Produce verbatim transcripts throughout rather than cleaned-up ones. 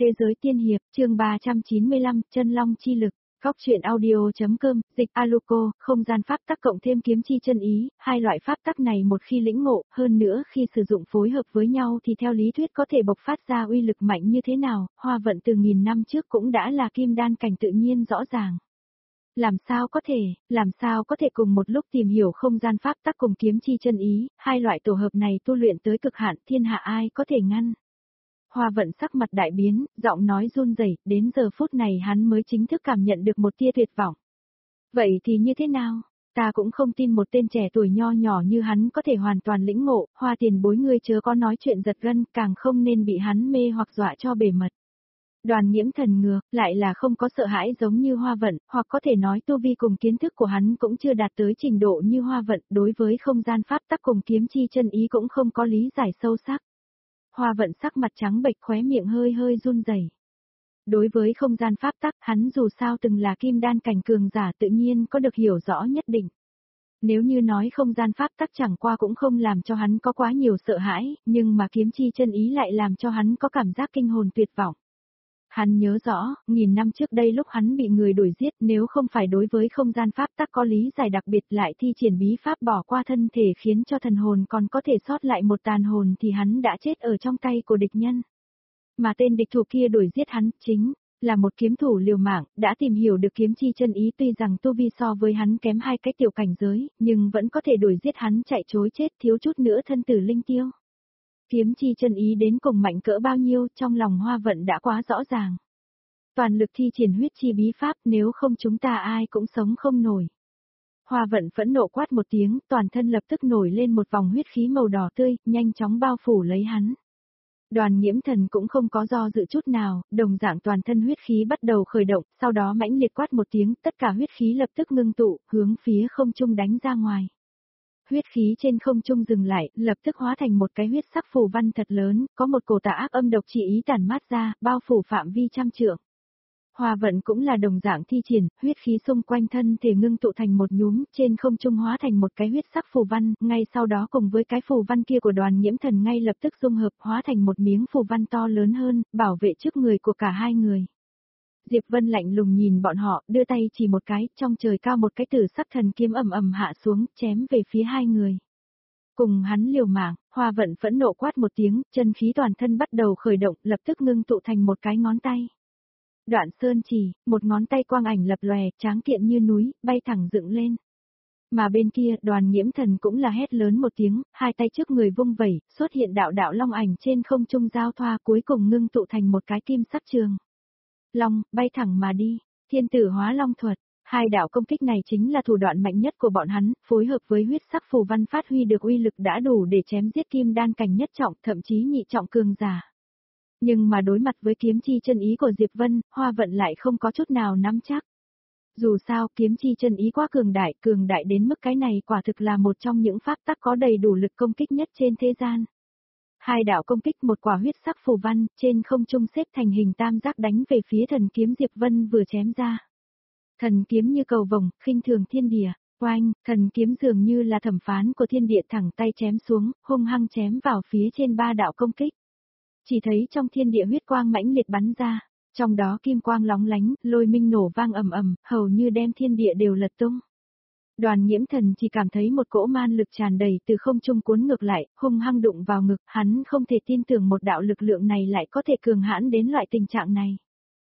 Thế giới tiên hiệp, chương ba trăm chín mươi lăm, chân long chi lực. Góc truyện audio.com, dịch Aluko, không gian pháp tắc cộng thêm kiếm chi chân ý, hai loại pháp tắc này một khi lĩnh ngộ, hơn nữa khi sử dụng phối hợp với nhau thì theo lý thuyết có thể bộc phát ra uy lực mạnh như thế nào, Hoa Vận từ nghìn năm trước cũng đã là kim đan cảnh tự nhiên rõ ràng. Làm sao có thể, làm sao có thể cùng một lúc tìm hiểu không gian pháp tắc cùng kiếm chi chân ý, hai loại tổ hợp này tu luyện tới cực hạn, thiên hạ ai có thể ngăn. Hoa Vận sắc mặt đại biến, giọng nói run rẩy, đến giờ phút này hắn mới chính thức cảm nhận được một tia tuyệt vọng. Vậy thì như thế nào? Ta cũng không tin một tên trẻ tuổi nho nhỏ như hắn có thể hoàn toàn lĩnh ngộ, Hoa tiền bối ngươi chớ có nói chuyện giật gân, càng không nên bị hắn mê hoặc dọa cho bề mật. Đoàn Nghiễm Thần ngược, lại là không có sợ hãi giống như Hoa Vận, hoặc có thể nói tu vi cùng kiến thức của hắn cũng chưa đạt tới trình độ như Hoa Vận, đối với không gian pháp tắc cùng kiếm chi chân ý cũng không có lý giải sâu sắc. Hoa Vận sắc mặt trắng bệch, khóe miệng hơi hơi run rẩy. Đối với không gian pháp tắc, hắn dù sao từng là kim đan cảnh cường giả tự nhiên có được hiểu rõ nhất định. Nếu như nói không gian pháp tắc chẳng qua cũng không làm cho hắn có quá nhiều sợ hãi, nhưng mà kiếm chi chân ý lại làm cho hắn có cảm giác kinh hồn tuyệt vọng. Hắn nhớ rõ, nghìn năm trước đây lúc hắn bị người đuổi giết, nếu không phải đối với không gian pháp tắc có lý giải đặc biệt lại thi triển bí pháp bỏ qua thân thể khiến cho thần hồn còn có thể sót lại một tàn hồn thì hắn đã chết ở trong tay của địch nhân. Mà tên địch thủ kia đuổi giết hắn chính là một kiếm thủ liều mạng, đã tìm hiểu được kiếm chi chân ý, tuy rằng tu vi so với hắn kém hai cái tiểu cảnh giới, nhưng vẫn có thể đuổi giết hắn chạy trối chết, thiếu chút nữa thân tử linh tiêu. Kiếm chi chân ý đến cùng mạnh cỡ bao nhiêu, trong lòng Hoa Vận đã quá rõ ràng. Toàn lực thi triển huyết chi bí pháp, nếu không chúng ta ai cũng sống không nổi. Hoa Vận phẫn nộ quát một tiếng, toàn thân lập tức nổi lên một vòng huyết khí màu đỏ tươi, nhanh chóng bao phủ lấy hắn. Đoàn Nghiễm Thần cũng không có do dự chút nào, đồng dạng toàn thân huyết khí bắt đầu khởi động, sau đó mãnh liệt quát một tiếng, tất cả huyết khí lập tức ngưng tụ, hướng phía không trung đánh ra ngoài. Huyết khí trên không trung dừng lại, lập tức hóa thành một cái huyết sắc phù văn thật lớn, có một cổ tà ác âm độc chỉ ý tản mát ra, bao phủ phạm vi trăm trượng. Hoa Vận cũng là đồng dạng thi triển, huyết khí xung quanh thân thể ngưng tụ thành một nhúm, trên không trung hóa thành một cái huyết sắc phù văn, ngay sau đó cùng với cái phù văn kia của Đoàn Nghiễm Thần ngay lập tức dung hợp hóa thành một miếng phù văn to lớn hơn, bảo vệ trước người của cả hai người. Diệp Vân lạnh lùng nhìn bọn họ, đưa tay chỉ một cái, trong trời cao một cái tử sắc thần kiếm ầm ầm hạ xuống, chém về phía hai người. Cùng hắn liều mạng, Hoa Vận phẫn nộ quát một tiếng, chân khí toàn thân bắt đầu khởi động, lập tức ngưng tụ thành một cái ngón tay. Đoạn sơn chỉ, một ngón tay quang ảnh lập lòe, tráng kiện như núi, bay thẳng dựng lên. Mà bên kia, Đoàn Nghiễm Thần cũng là hét lớn một tiếng, hai tay trước người vung vẩy, xuất hiện đạo đạo long ảnh trên không trung giao thoa, cuối cùng ngưng tụ thành một cái kim sắc trường. Long, bay thẳng mà đi, thiên tử hóa long thuật, hai đạo công kích này chính là thủ đoạn mạnh nhất của bọn hắn, phối hợp với huyết sắc phù văn phát huy được uy lực đã đủ để chém giết kim đan cảnh nhất trọng, thậm chí nhị trọng cường giả. Nhưng mà đối mặt với kiếm chi chân ý của Diệp Vân, Hoa Vận lại không có chút nào nắm chắc. Dù sao, kiếm chi chân ý quá cường đại, cường đại đến mức cái này quả thực là một trong những pháp tắc có đầy đủ lực công kích nhất trên thế gian. Hai đạo công kích, một quả huyết sắc phù văn, trên không trung xếp thành hình tam giác đánh về phía thần kiếm Diệp Vân vừa chém ra. Thần kiếm như cầu vồng, khinh thường thiên địa, oanh, thần kiếm dường như là thẩm phán của thiên địa thẳng tay chém xuống, hung hăng chém vào phía trên ba đạo công kích. Chỉ thấy trong thiên địa huyết quang mãnh liệt bắn ra, trong đó kim quang lóng lánh, lôi minh nổ vang ầm ầm, hầu như đem thiên địa đều lật tung. Đoàn Nghiễm Thần chỉ cảm thấy một cỗ man lực tràn đầy từ không trung cuốn ngược lại, hung hăng đụng vào ngực, hắn không thể tin tưởng một đạo lực lượng này lại có thể cường hãn đến loại tình trạng này.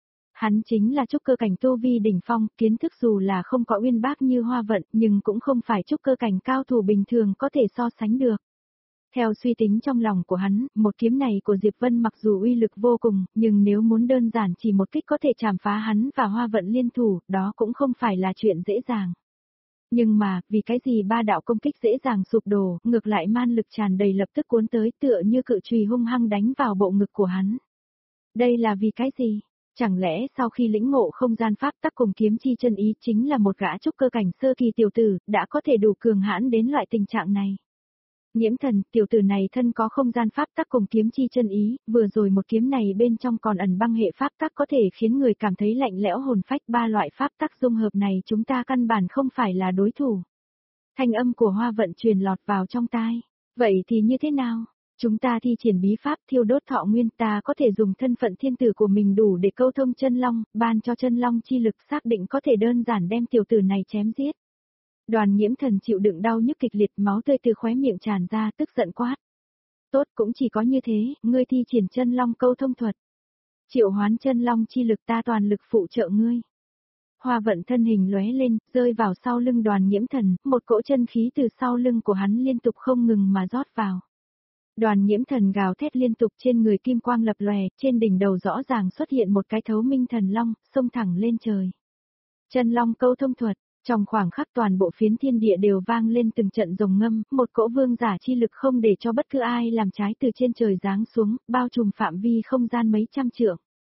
Hắn chính là trúc cơ cảnh tu vi đỉnh phong, kiến thức dù là không có uyên bác như Hoa Vận, nhưng cũng không phải trúc cơ cảnh cao thủ bình thường có thể so sánh được. Theo suy tính trong lòng của hắn, một kiếm này của Diệp Vân mặc dù uy lực vô cùng, nhưng nếu muốn đơn giản chỉ một kích có thể chảm phá hắn và Hoa Vận liên thủ, đó cũng không phải là chuyện dễ dàng. Nhưng mà, vì cái gì ba đạo công kích dễ dàng sụp đổ, ngược lại man lực tràn đầy lập tức cuốn tới tựa như cự chùy hung hăng đánh vào bộ ngực của hắn. Đây là vì cái gì? Chẳng lẽ sau khi lĩnh ngộ không gian pháp tắc cùng kiếm chi chân ý chính là một gã trúc cơ cảnh sơ kỳ tiểu tử, đã có thể đủ cường hãn đến loại tình trạng này? Nghiễm Thần, tiểu tử này thân có không gian pháp tắc cùng kiếm chi chân ý, vừa rồi một kiếm này bên trong còn ẩn băng hệ pháp tắc có thể khiến người cảm thấy lạnh lẽo hồn phách, ba loại pháp tắc dung hợp này chúng ta căn bản không phải là đối thủ. Thanh âm của Hoa Vận truyền lọt vào trong tai. Vậy thì như thế nào? Chúng ta thi triển bí pháp thiêu đốt thọ nguyên, ta có thể dùng thân phận thiên tử của mình đủ để câu thông chân long, ban cho chân long chi lực, xác định có thể đơn giản đem tiểu tử này chém giết. Đoàn Nhiễm Thần chịu đựng đau nhức kịch liệt, máu tươi từ khóe miệng tràn ra, tức giận quát. Tốt, cũng chỉ có như thế, ngươi thi triển chân long câu thông thuật. Triệu hoán chân long chi lực, ta toàn lực phụ trợ ngươi. Hoa Vận thân hình lóe lên, rơi vào sau lưng Đoàn Nhiễm Thần, một cỗ chân khí từ sau lưng của hắn liên tục không ngừng mà rót vào. Đoàn Nhiễm Thần gào thét liên tục, trên người kim quang lập lòe, trên đỉnh đầu rõ ràng xuất hiện một cái thấu minh thần long, xông thẳng lên trời. Chân long câu thông thuật, trong khoảng khắc toàn bộ phiến thiên địa đều vang lên từng trận rồng ngâm, một cỗ vương giả chi lực không để cho bất cứ ai làm trái từ trên trời giáng xuống, bao trùm phạm vi không gian mấy trăm trượng.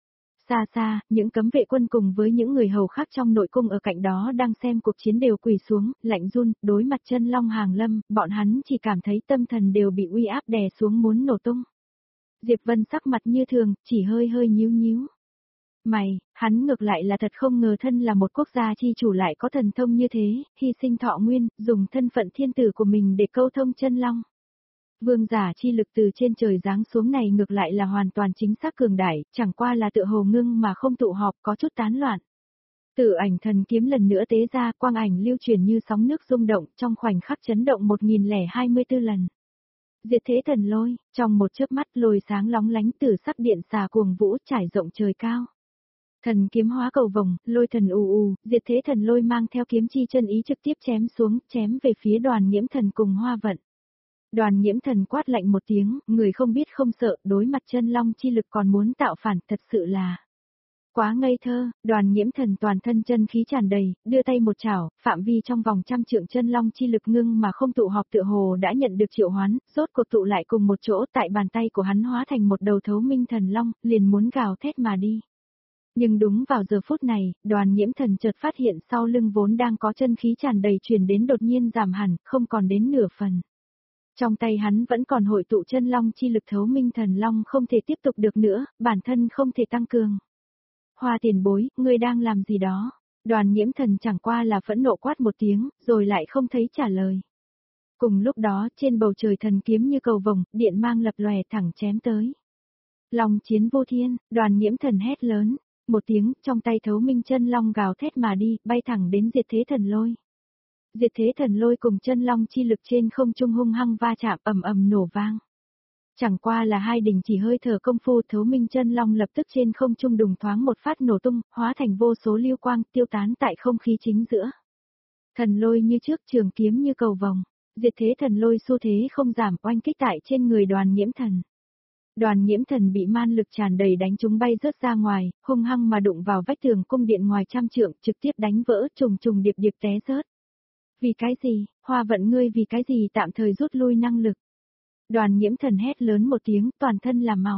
Xa xa, những cấm vệ quân cùng với những người hầu khác trong nội cung ở cạnh đó đang xem cuộc chiến đều quỳ xuống, lạnh run, đối mặt chân long hàng lâm, bọn hắn chỉ cảm thấy tâm thần đều bị uy áp đè xuống muốn nổ tung. Diệp Vân sắc mặt như thường, chỉ hơi hơi nhíu nhíu. Mày, hắn ngược lại là thật không ngờ thân là một quốc gia chi chủ lại có thần thông như thế, hy sinh thọ nguyên, dùng thân phận thiên tử của mình để câu thông chân long. Vương giả chi lực từ trên trời giáng xuống này ngược lại là hoàn toàn chính xác cường đại, chẳng qua là tựa hồ ngưng mà không tụ họp, có chút tán loạn. Tử Ảnh Thần kiếm lần nữa tế ra, quang ảnh lưu truyền như sóng nước rung động, trong khoảnh khắc chấn động một nghìn lẻ hai mươi tư lần. Diệt thế thần lôi, trong một chớp mắt lôi sáng lóng lánh, tử sắc điện xà cuồng vũ trải rộng trời cao. Thần kiếm hóa cầu vồng, lôi thần ù ù, diệt thế thần lôi mang theo kiếm chi chân ý trực tiếp chém xuống, chém về phía Đoàn Nhiễm Thần cùng Hoa Vận. Đoàn Nhiễm Thần quát lạnh một tiếng, người không biết không sợ, đối mặt chân long chi lực còn muốn tạo phản, thật sự là quá ngây thơ. Đoàn Nhiễm Thần toàn thân chân khí tràn đầy, đưa tay một chảo, phạm vi trong vòng trăm trượng chân long chi lực ngưng mà không tụ họp, tựa hồ đã nhận được triệu hoán, rốt cuộc tụ lại cùng một chỗ, tại bàn tay của hắn hóa thành một đầu thấu minh thần long, liền muốn gào thét mà đi. Nhưng đúng vào giờ phút này, Đoàn Nhiễm Thần chợt phát hiện sau lưng vốn đang có chân khí tràn đầy truyền đến đột nhiên giảm hẳn, không còn đến nửa phần. Trong tay hắn vẫn còn hội tụ chân long chi lực, thấu minh thần long không thể tiếp tục được nữa, bản thân không thể tăng cường. Hoa tiền bối, ngươi đang làm gì đó? Đoàn Nhiễm Thần chẳng qua là phẫn nộ quát một tiếng, rồi lại không thấy trả lời. Cùng lúc đó, trên bầu trời thần kiếm như cầu vồng, điện mang lập lòe thẳng chém tới. Long chiến vô thiên, Đoàn Nhiễm Thần hét lớn. Một tiếng, trong tay thấu minh chân long gào thét mà đi, bay thẳng đến diệt thế thần lôi. Diệt thế thần lôi cùng chân long chi lực trên không trung hung hăng va chạm, ầm ầm nổ vang. Chẳng qua là hai đỉnh chỉ hơi thở công phu, thấu minh chân long lập tức trên không trung đùng thoáng một phát nổ tung, hóa thành vô số lưu quang tiêu tán tại không khí chính giữa. Thần lôi như trước, trường kiếm như cầu vồng, diệt thế thần lôi xu thế không giảm, oanh kích tại trên người Đoàn Nhiễm Thần. Đoàn Nhiễm Thần bị man lực tràn đầy đánh trúng bay rớt ra ngoài, hung hăng mà đụng vào vách tường cung điện ngoài trăm trượng, trực tiếp đánh vỡ, trùng trùng điệp điệp té rớt. Vì cái gì, Hoa Vận ngươi vì cái gì tạm thời rút lui năng lực? Đoàn Nhiễm Thần hét lớn một tiếng, toàn thân là máu.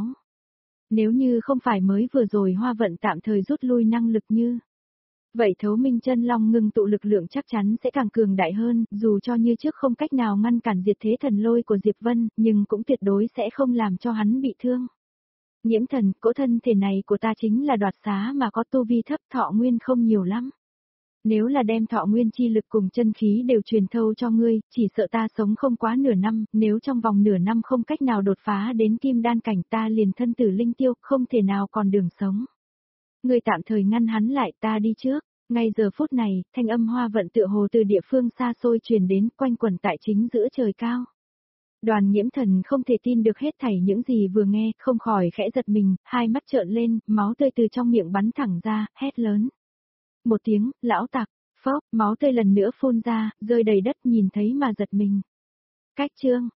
Nếu như không phải mới vừa rồi Hoa Vận tạm thời rút lui năng lực như vậy, thấu minh chân long ngưng tụ lực lượng chắc chắn sẽ càng cường đại hơn, dù cho như trước không cách nào ngăn cản diệt thế thần lôi của Diệp Vân, nhưng cũng tuyệt đối sẽ không làm cho hắn bị thương. Nhiễm Thần, cỗ thân thể này của ta chính là đoạt xá mà có tu vi thấp, thọ nguyên không nhiều lắm. Nếu là đem thọ nguyên chi lực cùng chân khí đều truyền thâu cho ngươi, chỉ sợ ta sống không quá nửa năm, nếu trong vòng nửa năm không cách nào đột phá đến kim đan cảnh, ta liền thân tử linh tiêu, không thể nào còn đường sống. Ngươi tạm thời ngăn hắn lại, ta đi trước. Ngay giờ phút này, thanh âm Hoa Vận tựa hồ từ địa phương xa xôi truyền đến, quanh quẩn tại chính giữa trời cao. Đoàn Nhiễm Thần không thể tin được hết thảy những gì vừa nghe, không khỏi khẽ giật mình, hai mắt trợn lên, máu tươi từ trong miệng bắn thẳng ra, hét lớn. Một tiếng, lão tặc, phốc, máu tươi lần nữa phun ra, rơi đầy đất, nhìn thấy mà giật mình. Cách chương,